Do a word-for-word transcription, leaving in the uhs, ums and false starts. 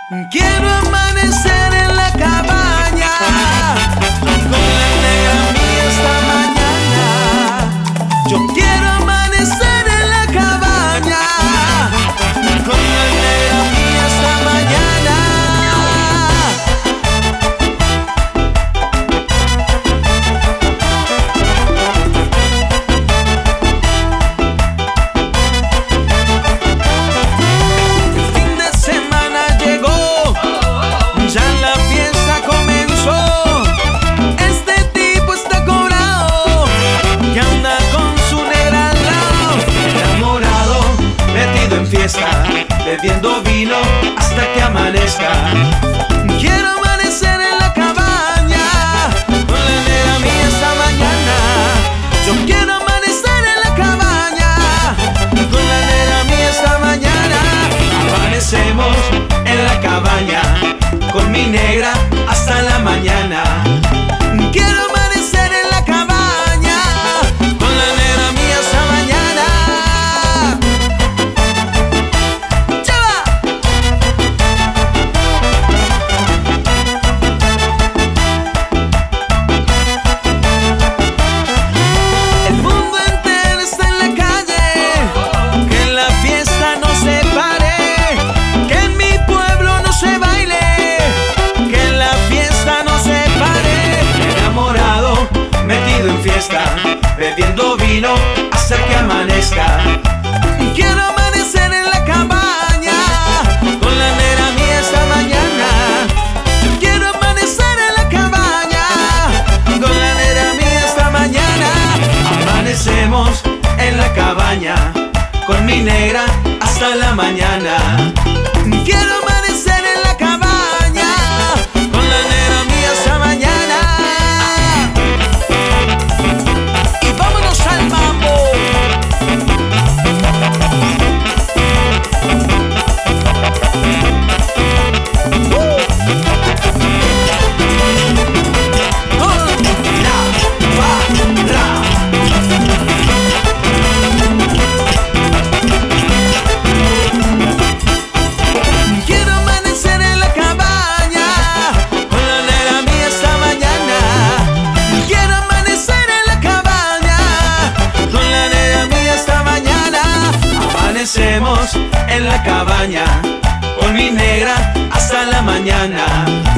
Quiero amanecer en la cabaña con la negra mía esta mañana. Yo quiero amanecer en la cabaña con la negra mía esta mañana. El fin de semana llegó, ya la fiesta comenzó. Este tipo está cobrado, que anda con su negra al lado. Enamorado, metido en fiesta, bebiendo vino hasta que amanezca. Quiero amanecer en la cabaña con la negra mía esta mañana. Yo quiero amanecer en la cabaña con la negra mía esta mañana. Amanecemos en la cabaña con mi negra hasta la mañana. Quiero amanecer en la cabaña con la negra mía esta mañana. ¡Lleva! El mundo entero está en la calle, que en la fiesta no se pare, que en mi pueblo no se baile, que en la fiesta no se pare. Enamorado, metido en fiesta, bebiendo vino hasta que amanezca. Quiero amanecer en la cabaña con la negra mía esta mañana. Yo quiero amanecer en la cabaña con la negra mía esta mañana. Amanecemos en la cabaña con mi negra hasta la mañana. Quiero amanecer en la cabaña con la negra mía esta mañana. Y vámonos al mambo. Quiero amanecer en la cabaña con la negra mía esta mañana. Quiero amanecer en la cabaña con la negra mía esta mañana. Amanecemos en la cabaña con mi negra hasta la mañana.